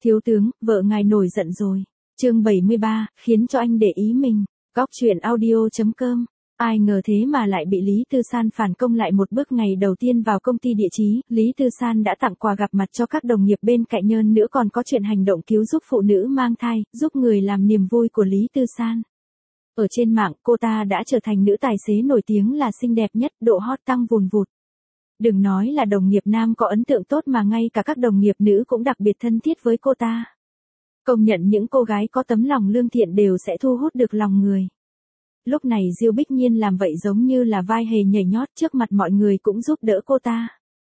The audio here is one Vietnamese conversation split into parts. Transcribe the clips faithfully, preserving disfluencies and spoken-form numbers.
Thiếu tướng, vợ ngài nổi giận rồi. Chương bảy mươi ba, khiến cho anh để ý mình. Góc truyện audio chấm com. Ai ngờ thế mà lại bị Lý Tư San phản công lại một bước. Ngày đầu tiên vào công ty địa chí, Lý Tư San đã tặng quà gặp mặt cho các đồng nghiệp bên cạnh, hơn nữa còn có chuyện hành động cứu giúp phụ nữ mang thai, giúp người làm niềm vui của Lý Tư San. Ở trên mạng, cô ta đã trở thành nữ tài xế nổi tiếng là xinh đẹp nhất, độ hot tăng vùn vụt. Đừng nói là đồng nghiệp nam có ấn tượng tốt mà ngay cả các đồng nghiệp nữ cũng đặc biệt thân thiết với cô ta. Công nhận những cô gái có tấm lòng lương thiện đều sẽ thu hút được lòng người. Lúc này Diêu Bích Nhiên làm vậy giống như là vai hề nhảy nhót trước mặt mọi người, cũng giúp đỡ cô ta.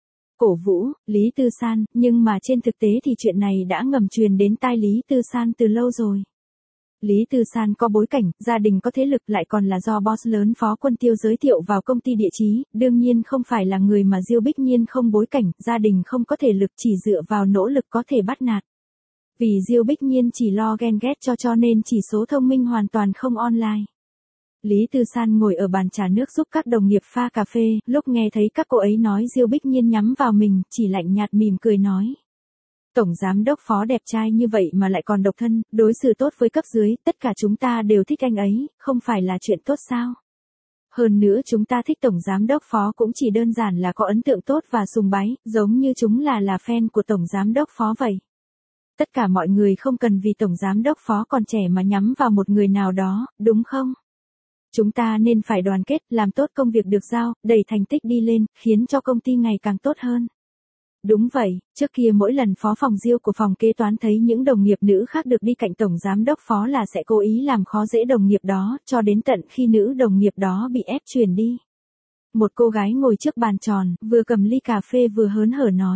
Cổ vũ, Lý Tư San, nhưng mà trên thực tế thì chuyện này đã ngầm truyền đến tai Lý Tư San từ lâu rồi. Lý Tư San có bối cảnh, gia đình có thế lực, lại còn là do boss lớn Phó Quân Tiêu giới thiệu vào công ty địa chí, đương nhiên không phải là người mà Diêu Bích Nhiên không bối cảnh, gia đình không có thể lực, chỉ dựa vào nỗ lực có thể bắt nạt. Vì Diêu Bích Nhiên chỉ lo ghen ghét cho cho nên chỉ số thông minh hoàn toàn không online. Lý Tư San ngồi ở bàn trà nước giúp các đồng nghiệp pha cà phê, lúc nghe thấy các cô ấy nói Diêu Bích Nhiên nhắm vào mình, chỉ lạnh nhạt mỉm cười nói. Tổng giám đốc Phó đẹp trai như vậy mà lại còn độc thân, đối xử tốt với cấp dưới, tất cả chúng ta đều thích anh ấy, không phải là chuyện tốt sao? Hơn nữa chúng ta thích Tổng giám đốc Phó cũng chỉ đơn giản là có ấn tượng tốt và sùng bái, giống như chúng là là fan của Tổng giám đốc Phó vậy. Tất cả mọi người không cần vì Tổng giám đốc Phó còn trẻ mà nhắm vào một người nào đó, đúng không? Chúng ta nên phải đoàn kết, làm tốt công việc được giao, đẩy thành tích đi lên, khiến cho công ty ngày càng tốt hơn. Đúng vậy, trước kia mỗi lần phó phòng Diêu của phòng kế toán thấy những đồng nghiệp nữ khác được đi cạnh Tổng giám đốc Phó là sẽ cố ý làm khó dễ đồng nghiệp đó, cho đến tận khi nữ đồng nghiệp đó bị ép chuyển đi. Một cô gái ngồi trước bàn tròn, vừa cầm ly cà phê vừa hớn hở nói.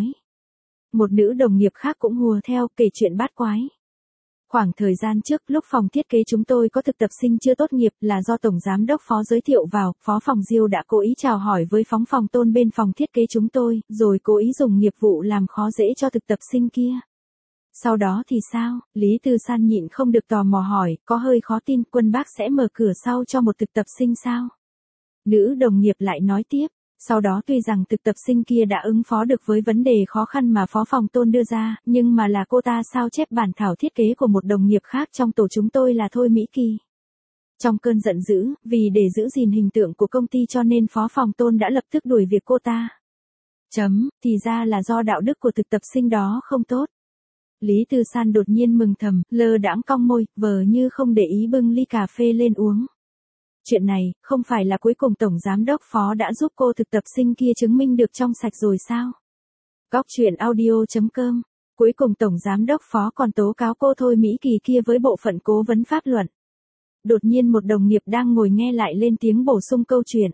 Một nữ đồng nghiệp khác cũng hùa theo, kể chuyện bát quái. Khoảng thời gian trước, lúc phòng thiết kế chúng tôi có thực tập sinh chưa tốt nghiệp, là do Tổng giám đốc Phó giới thiệu vào, Phó phòng Diêu đã cố ý chào hỏi với phóng phòng Tôn bên phòng thiết kế chúng tôi, rồi cố ý dùng nghiệp vụ làm khó dễ cho thực tập sinh kia. Sau đó thì sao? Lý Tư San nhịn không được tò mò hỏi, có hơi khó tin, Quân bác sẽ mở cửa sau cho một thực tập sinh sao? Nữ đồng nghiệp lại nói tiếp. Sau đó tuy rằng thực tập sinh kia đã ứng phó được với vấn đề khó khăn mà Phó phòng Tôn đưa ra, nhưng mà là cô ta sao chép bản thảo thiết kế của một đồng nghiệp khác trong tổ chúng tôi là Thôi Mỹ Kỳ. Trong cơn giận dữ, vì để giữ gìn hình tượng của công ty cho nên Phó phòng Tôn đã lập tức đuổi việc cô ta. Chấm, thì ra là do đạo đức của thực tập sinh đó không tốt. Lý Tư San đột nhiên mừng thầm, lơ đãng cong môi, vờ như không để ý bưng ly cà phê lên uống. Chuyện này, không phải là cuối cùng Tổng giám đốc Phó đã giúp cô thực tập sinh kia chứng minh được trong sạch rồi sao? Góc truyện audio chấm com. Cuối cùng Tổng giám đốc Phó còn tố cáo cô Thôi Mỹ Kỳ kia với bộ phận cố vấn pháp luận. Đột nhiên một đồng nghiệp đang ngồi nghe lại lên tiếng bổ sung câu chuyện.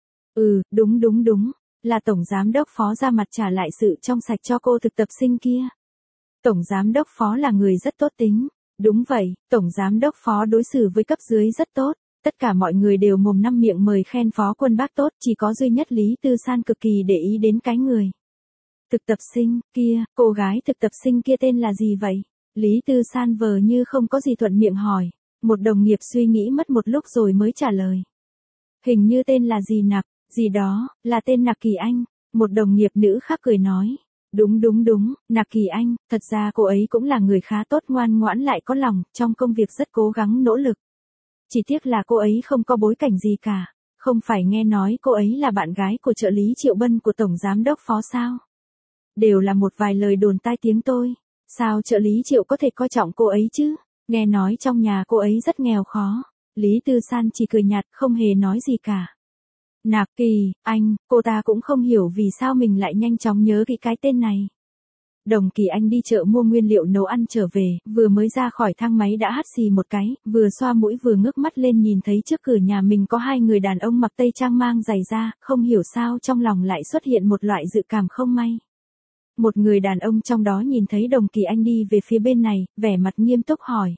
Ừ, đúng đúng đúng, là Tổng giám đốc Phó ra mặt trả lại sự trong sạch cho cô thực tập sinh kia. Tổng giám đốc Phó là người rất tốt tính. Đúng vậy, Tổng giám đốc Phó đối xử với cấp dưới rất tốt. Tất cả mọi người đều mồm năm miệng mời khen Phó Quân bác tốt, chỉ có duy nhất Lý Tư San cực kỳ để ý đến cái người. Thực tập sinh, kia, cô gái thực tập sinh kia tên là gì vậy? Lý Tư San vờ như không có gì thuận miệng hỏi. Một đồng nghiệp suy nghĩ mất một lúc rồi mới trả lời. Hình như tên là gì Nặc, gì đó, là tên Nặc Kỳ Anh. Một đồng nghiệp nữ khác cười nói. Đúng đúng đúng, Nặc Kỳ Anh, thật ra cô ấy cũng là người khá tốt, ngoan ngoãn lại có lòng, trong công việc rất cố gắng nỗ lực. Chỉ tiếc là cô ấy không có bối cảnh gì cả. Không phải nghe nói cô ấy là bạn gái của trợ lý Triệu Bân của Tổng giám đốc Phó sao? Đều là một vài lời đồn tai tiếng tôi. Sao trợ lý Triệu có thể coi trọng cô ấy chứ? Nghe nói trong nhà cô ấy rất nghèo khó. Lý Tư San chỉ cười nhạt, không hề nói gì cả. Nặc Kỳ Anh, cô ta cũng không hiểu vì sao mình lại nhanh chóng nhớ kỹ cái tên này. Đồng Kỳ Anh đi chợ mua nguyên liệu nấu ăn trở về, vừa mới ra khỏi thang máy đã hắt xì một cái, vừa xoa mũi vừa ngước mắt lên nhìn thấy trước cửa nhà mình có hai người đàn ông mặc tây trang mang giày da, không hiểu sao trong lòng lại xuất hiện một loại dự cảm không may. Một người đàn ông trong đó nhìn thấy Đồng Kỳ Anh đi về phía bên này, vẻ mặt nghiêm túc hỏi.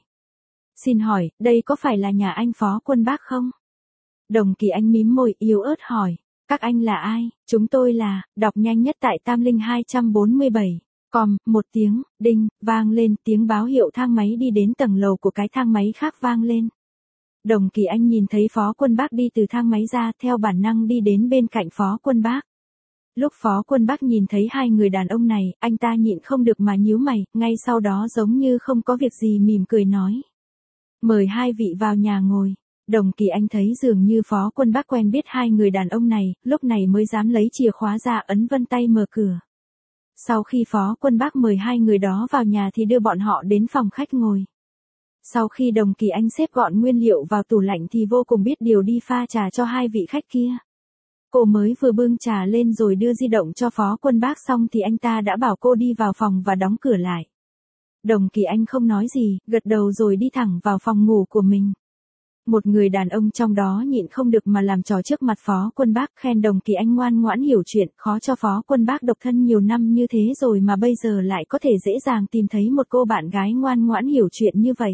Xin hỏi, đây có phải là nhà anh Phó Quân bác không? Đồng Kỳ Anh mím môi yếu ớt hỏi. Các anh là ai? Chúng tôi là, đọc nhanh nhất tại Tam Linh hai trăm bốn mươi bảy. Còm, một tiếng, đinh, vang lên, tiếng báo hiệu thang máy đi đến tầng lầu của cái thang máy khác vang lên. Đồng Kỳ Anh nhìn thấy Phó Quân bác đi từ thang máy ra, theo bản năng đi đến bên cạnh Phó Quân bác. Lúc Phó Quân Bác nhìn thấy hai người đàn ông này, anh ta nhịn không được mà nhíu mày, ngay sau đó giống như không có việc gì mỉm cười nói. Mời hai vị vào nhà ngồi. Đồng Kỳ Anh thấy dường như Phó Quân Bác quen biết hai người đàn ông này, lúc này mới dám lấy chìa khóa ra ấn vân tay mở cửa. Sau khi Phó Quân Bác mời hai người đó vào nhà thì đưa bọn họ đến phòng khách ngồi. Sau khi Đồng Kỳ Anh xếp gọn nguyên liệu vào tủ lạnh thì vô cùng biết điều đi pha trà cho hai vị khách kia. Cô mới vừa bưng trà lên rồi đưa di động cho Phó Quân Bác xong thì anh ta đã bảo cô đi vào phòng và đóng cửa lại. Đồng Kỳ Anh không nói gì, gật đầu rồi đi thẳng vào phòng ngủ của mình. Một người đàn ông trong đó nhịn không được mà làm trò trước mặt Phó Quân Bác, khen Đồng Kỳ Anh ngoan ngoãn hiểu chuyện, khó cho Phó Quân Bác độc thân nhiều năm như thế rồi mà bây giờ lại có thể dễ dàng tìm thấy một cô bạn gái ngoan ngoãn hiểu chuyện như vậy.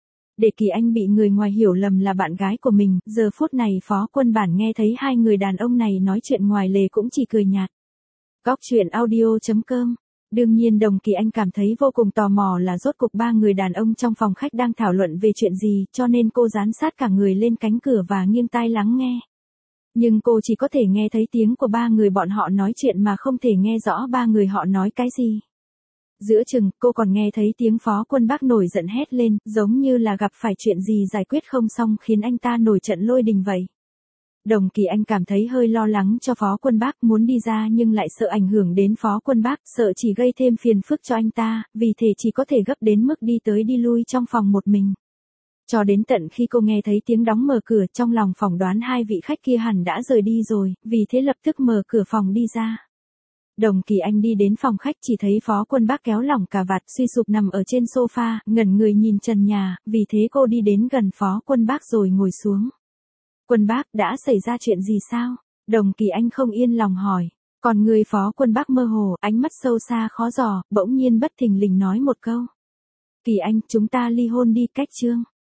Để Kỳ Anh bị người ngoài hiểu lầm là bạn gái của mình, giờ phút này Phó Quân Bản nghe thấy hai người đàn ông này nói chuyện ngoài lề cũng chỉ cười nhạt. Góc truyện audio chấm com. Đương nhiên Đồng Kỳ Anh cảm thấy vô cùng tò mò là rốt cuộc ba người đàn ông trong phòng khách đang thảo luận về chuyện gì, cho nên cô dán sát cả người lên cánh cửa và nghiêng tai lắng nghe. Nhưng cô chỉ có thể nghe thấy tiếng của ba người bọn họ nói chuyện mà không thể nghe rõ ba người họ nói cái gì. Giữa chừng, cô còn nghe thấy tiếng Phó Quân Bác nổi giận hét lên, giống như là gặp phải chuyện gì giải quyết không xong khiến anh ta nổi trận lôi đình vậy. Đồng Kỳ Anh cảm thấy hơi lo lắng cho Phó Quân Bác, muốn đi ra nhưng lại sợ ảnh hưởng đến Phó Quân Bác, sợ chỉ gây thêm phiền phức cho anh ta, vì thế chỉ có thể gấp đến mức đi tới đi lui trong phòng một mình. Cho đến tận khi cô nghe thấy tiếng đóng mở cửa, trong lòng phỏng đoán hai vị khách kia hẳn đã rời đi rồi, vì thế lập tức mở cửa phòng đi ra. Đồng Kỳ Anh đi đến phòng khách chỉ thấy Phó Quân Bác kéo lỏng cà vạt suy sụp nằm ở trên sofa, ngẩn người nhìn trần nhà, vì thế cô đi đến gần Phó Quân Bác rồi ngồi xuống. Quân Bác, đã xảy ra chuyện gì sao? Đồng Kỳ Anh không yên lòng hỏi. Còn người Phó Quân Bác mơ hồ, ánh mắt sâu xa khó dò, bỗng nhiên bất thình lình nói một câu. Kỳ Anh, chúng ta ly hôn đi, cách chương.